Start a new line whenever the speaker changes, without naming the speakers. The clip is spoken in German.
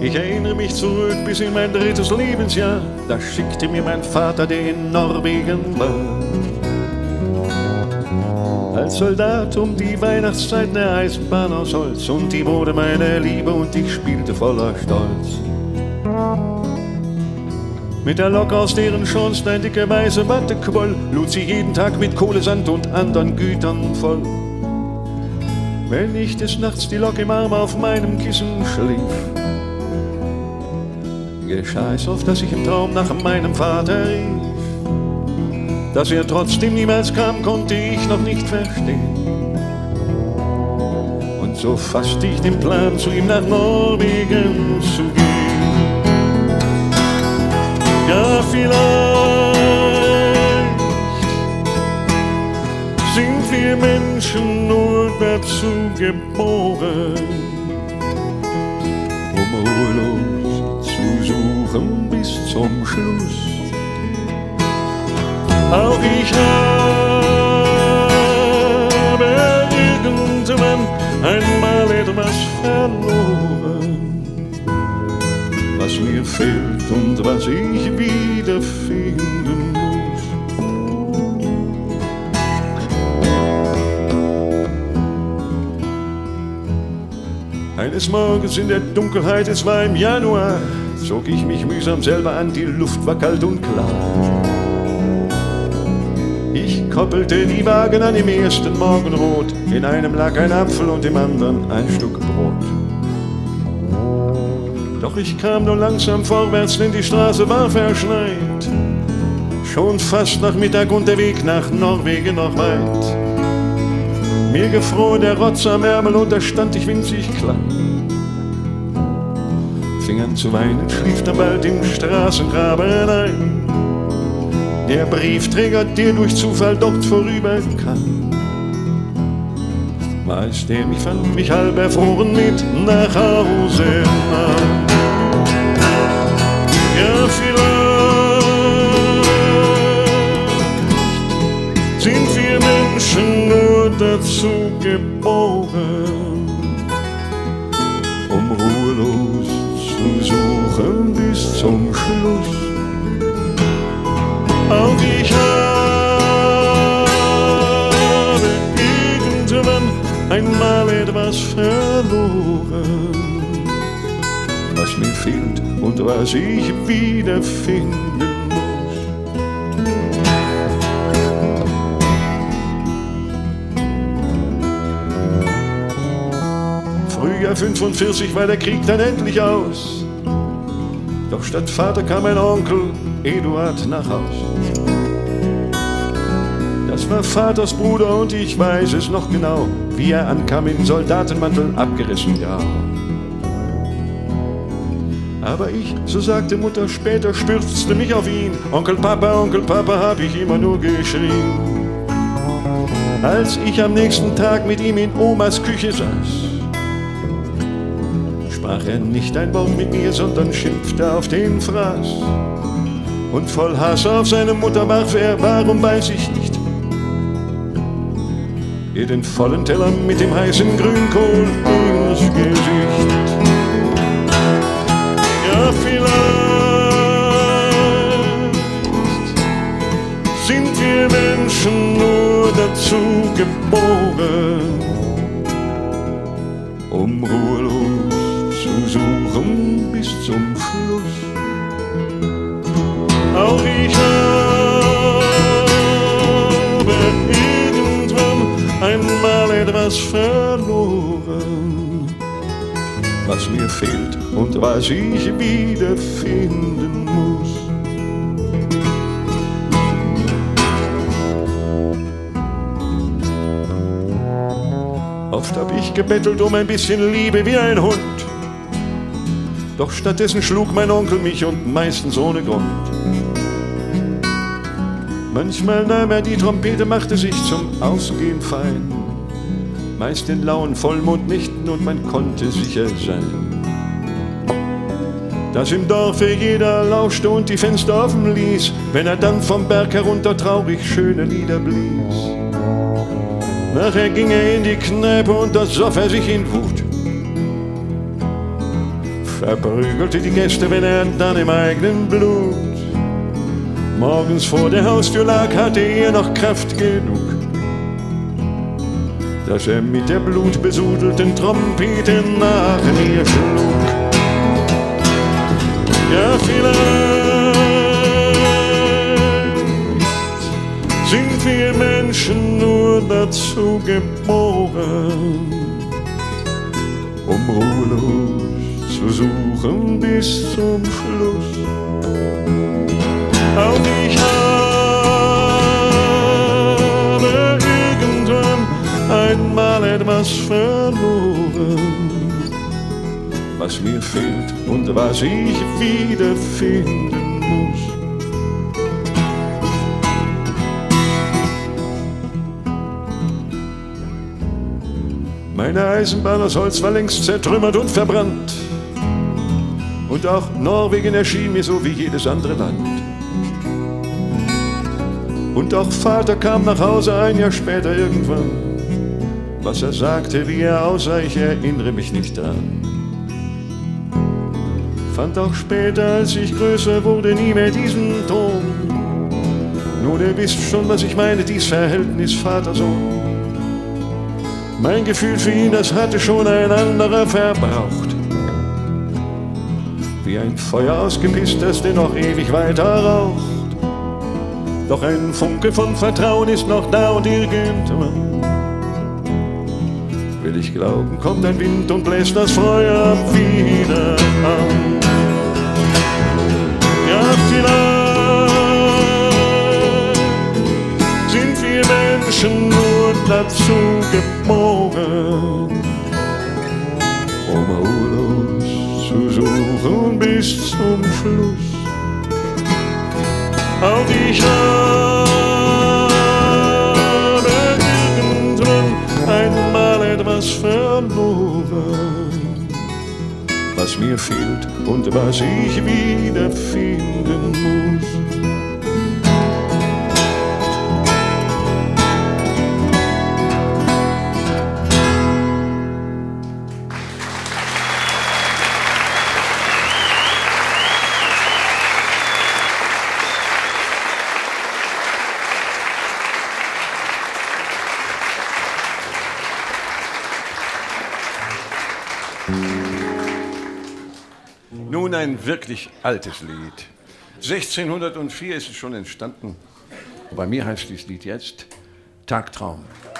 Ich erinnere mich zurück bis in mein 3. Lebensjahr. Da schickte mir mein Vater, der in Norwegen war, als Soldat um die Weihnachtszeit eine Eisenbahn aus Holz. Und die wurde meine Liebe und ich spielte voller Stolz. Mit der Lok, aus deren Schornstein dicke weiße Watte quoll, lud sie jeden Tag mit Kohle, Sand und anderen Gütern voll. Wenn ich des Nachts die Lok im Arm auf meinem Kissen schlief, geschah es oft, dass ich im Traum nach meinem Vater rief. Dass er trotzdem niemals kam, konnte ich noch nicht verstehen. Und so fasste ich den Plan, zu ihm nach Norwegen zu gehen. Ja, vielleicht sind wir Menschen nur dazu geboren, um ruhelos zu suchen bis zum Schluss. Auch ich habe irgendwann einmal etwas verloren, was mir fehlt und was ich wiederfinden muss. Eines Morgens in der Dunkelheit, es war im Januar, zog ich mich mühsam selber an, die Luft war kalt und klar. Ich koppelte die Wagen an, im ersten Morgenrot, in einem lag ein Apfel und im anderen ein Stück Brot. Doch ich kam nur langsam vorwärts, denn die Straße war verschneit. Schon fast nach Mittag und der Weg nach Norwegen noch weit. Mir gefror der Rotz am Ärmel und da stand ich winzig klein. Fing an zu weinen, schlief dann bald im Straßengraben ein. Der Briefträger, der durch Zufall dort vorüberkam, war es, der mich fand, mich halb erfroren mit nach Hause nahm. Ja, vielleicht sind wir Menschen nur dazu geboren, um ruhelos zu suchen bis zum Schluss. Auch ich habe irgendwann einmal etwas verloren, was mir fehlt und was ich wiederfinden muss. Frühjahr 45 war der Krieg dann endlich aus. Doch statt Vater kam mein Onkel Eduard nach Haus. Das war Vaters Bruder und ich weiß es noch genau, wie er ankam im Soldatenmantel, abgerissen grau. Aber ich, so sagte Mutter später, stürzte mich auf ihn. Onkel Papa, hab ich immer nur geschrien. Als ich am nächsten Tag mit ihm in Omas Küche saß, sprach er nicht ein Wort mit mir, sondern schimpfte auf den Fraß. Und voll Hass auf seine Mutter warf er, warum weiß ich nicht, ihr den vollen Teller mit dem heißen Grünkohl ins Gesicht. Ja, vielleicht sind wir Menschen nur dazu geboren, um ruhelos zu suchen bis zum Schluss. Auch ich habe irgendwann einmal etwas verloren, was mir fehlt und was ich wiederfinden muss. Oft hab ich gebettelt um ein bisschen Liebe wie ein Hund, doch stattdessen schlug mein Onkel mich und meistens ohne Grund. Manchmal nahm er die Trompete, machte sich zum Ausgehen fein, meist den lauen Vollmond nichten und man konnte sicher sein, dass im Dorfe jeder lauschte und die Fenster offen ließ, wenn er dann vom Berg herunter traurig schöne Lieder blies. Nachher ging er in die Kneipe und da soff er sich in Wut. verprügelte die Gäste, wenn er dann im eigenen Blut morgens vor der Haustür lag, hatte er noch Kraft genug, dass er mit der blutbesudelten Trompete nach mir schlug. Ja, vielleicht sind wir Menschen nur dazu geboren, um ruhelos zu suchen bis zum Schluss. Auch ich habe irgendwann einmal etwas verloren, was mir fehlt und was ich wiederfinden muss. Meine Eisenbahn aus Holz war längst zertrümmert und verbrannt, und auch Norwegen erschien mir so wie jedes andere Land. Und auch Vater kam nach Hause ein Jahr später irgendwann. Was er sagte, wie er aussah, ich erinnere mich nicht dran. Fand auch später, als ich größer wurde, nie mehr diesen Ton. Nun, ihr wisst schon, was ich meine, dies Verhältnis Vater-Sohn. Mein Gefühl für ihn, das hatte schon ein anderer verbraucht. Wie ein Feuer ausgepisst, das dennoch ewig weiter raucht. Doch ein Funke von Vertrauen ist noch da und irgendwann, will ich glauben, kommt ein Wind und bläst das Feuer wieder an. Ja, vielleicht sind wir Menschen nur dazu geboren, um ruhelos zu suchen bis zum Schluss. Auch ich habe irgendwann einmal etwas verloren, was mir fehlt und was ich wiederfinden muss. Nun ein wirklich altes Lied. 1604 ist es schon entstanden. Bei mir heißt dieses Lied jetzt Tagtraum.